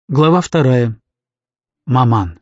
Глава 2. Маман.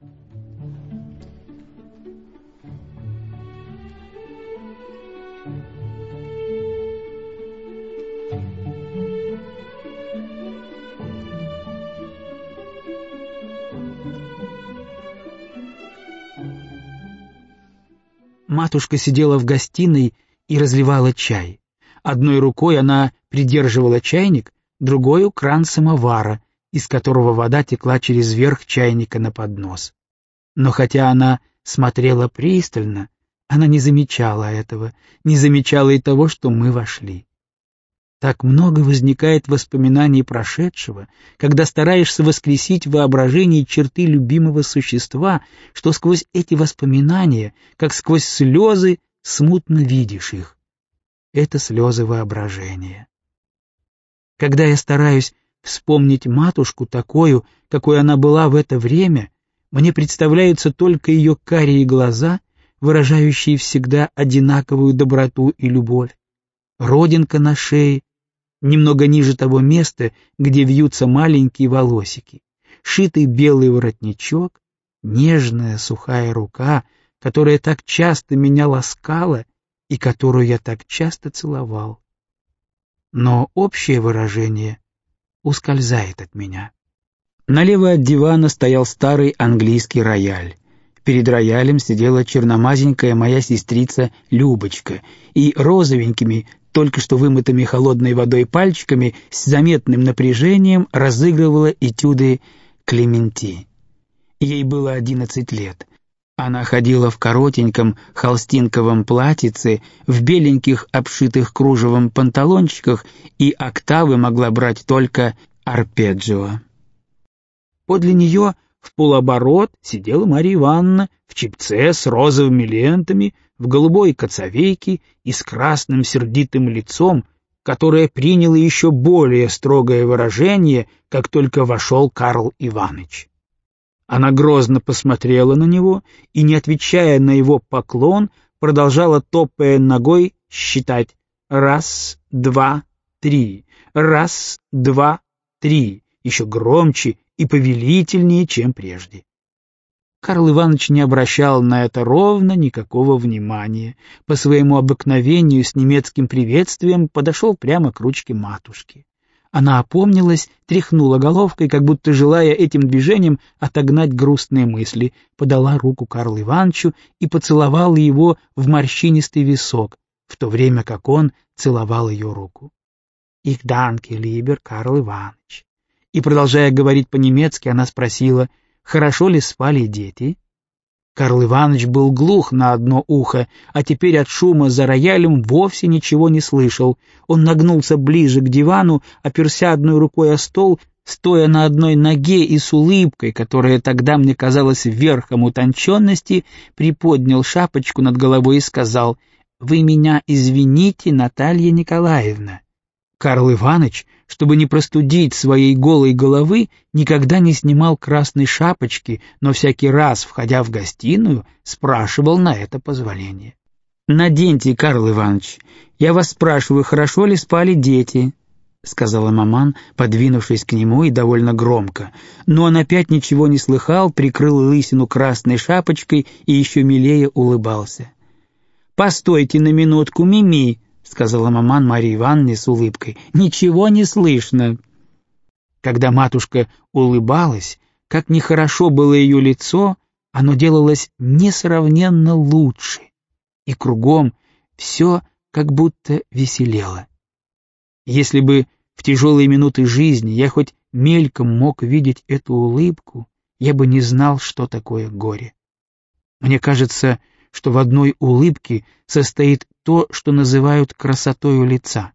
Матушка сидела в гостиной и разливала чай. Одной рукой она придерживала чайник, другой — кран самовара, из которого вода текла через верх чайника на поднос. Но хотя она смотрела пристально, она не замечала этого, не замечала и того, что мы вошли. Так много возникает воспоминаний прошедшего, когда стараешься воскресить в воображении черты любимого существа, что сквозь эти воспоминания, как сквозь слезы, смутно видишь их. Это слезы воображения. Когда я стараюсь вспомнить матушку такую, какой она была в это время, мне представляются только ее карие глаза, выражающие всегда одинаковую доброту и любовь, родинка на шее, немного ниже того места, где вьются маленькие волосики, шитый белый воротничок, нежная сухая рука, которая так часто меня ласкала и которую я так часто целовал. Но общее выражение ускользает от меня. Налево от дивана стоял старый английский рояль. Перед роялем сидела черномазенькая моя сестрица Любочка и розовенькими, только что вымытыми холодной водой пальчиками с заметным напряжением разыгрывала этюды Клементи. Ей было 11 лет. Она ходила в коротеньком холстинковом платьице, в беленьких обшитых кружевом панталончиках, и октавы могла брать только арпеджио. Подле нее в полоборот сидела Марья Ивановна в чепце с розовыми лентами, в голубой коцовейке и с красным сердитым лицом, которое приняло еще более строгое выражение, как только вошел Карл Иваныч. Она грозно посмотрела на него и, не отвечая на его поклон, продолжала, топая ногой, считать: раз, два, три, раз, два, три, еще громче и повелительнее, чем прежде. Карл Иваныч не обращал на это ровно никакого внимания. По своему обыкновению с немецким приветствием подошел прямо к ручке матушки. Она опомнилась, тряхнула головкой, как будто желая этим движением отогнать грустные мысли, подала руку Карлу Ивановичу и поцеловала его в морщинистый висок, в то время как он целовал ее руку. «Ich danke, lieber Карл Иванович». И, продолжая говорить по-немецки, она спросила: «Хорошо ли спали дети?» Карл Иваныч был глух на одно ухо, а теперь от шума за роялем вовсе ничего не слышал. Он нагнулся ближе к дивану, оперся одной рукой о стол, стоя на одной ноге и с улыбкой, которая тогда мне казалась верхом утонченности, приподнял шапочку над головой и сказал: «Вы меня извините, Наталья Николаевна». Карл Иваныч, чтобы не простудить своей голой головы, никогда не снимал красной шапочки, но всякий раз, входя в гостиную, спрашивал на это позволение. «Наденьте, Карл Иваныч, я вас спрашиваю, хорошо ли спали дети?» — сказала маман, подвинувшись к нему и довольно громко. Но он опять ничего не слыхал, прикрыл лысину красной шапочкой и еще милее улыбался. «Постойте на минутку, Мими», — сказала маман Марье Ивановне с улыбкой. «Ничего не слышно». Когда матушка улыбалась, как нехорошо было ее лицо, оно делалось несравненно лучше, и кругом все как будто веселело. Если бы в тяжелые минуты жизни я хоть мельком мог видеть эту улыбку, я бы не знал, что такое горе. Мне кажется, что в одной улыбке состоит то, что называют красотою лица.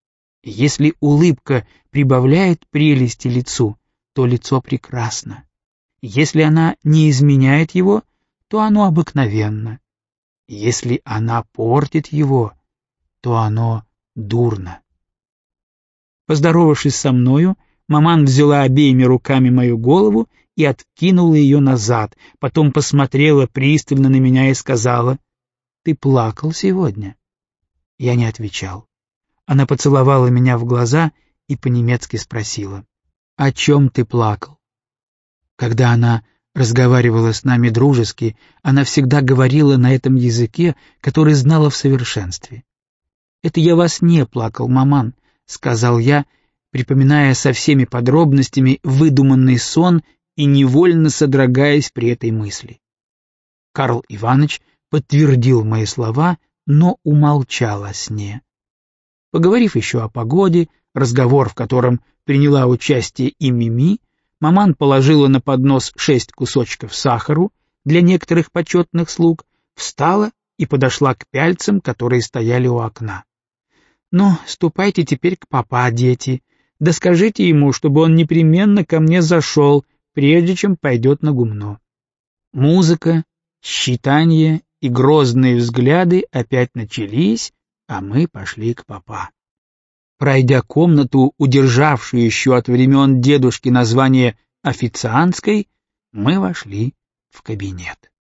Если улыбка прибавляет прелести лицу, то лицо прекрасно. Если она не изменяет его, то оно обыкновенно. Если она портит его, то оно дурно. Поздоровавшись со мною, маман взяла обеими руками мою голову и откинула ее назад, потом посмотрела пристально на меня и сказала: «Ты плакал сегодня?» Я не отвечал. Она поцеловала меня в глаза и по-немецки спросила: «О чем ты плакал?» Когда она разговаривала с нами дружески, она всегда говорила на этом языке, который знала в совершенстве. «Это я во сне плакал, маман», — сказал я, припоминая со всеми подробностями выдуманный сон и невольно содрогаясь при этой мысли. Карл Иванович подтвердил мои слова, но умолчал о сне. Поговорив еще о погоде, разговор, в котором приняла участие и Мими, маман положила на поднос 6 кусочков сахару для некоторых почетных слуг, встала и подошла к пяльцам, которые стояли у окна. «Ну, ступайте теперь к папа, дети, да скажите ему, чтобы он непременно ко мне зашел, прежде чем пойдет на гумно». Музыка, считанье и грозные взгляды опять начались, а мы пошли к папа. Пройдя комнату, удержавшую еще от времен дедушки название официантской, мы вошли в кабинет.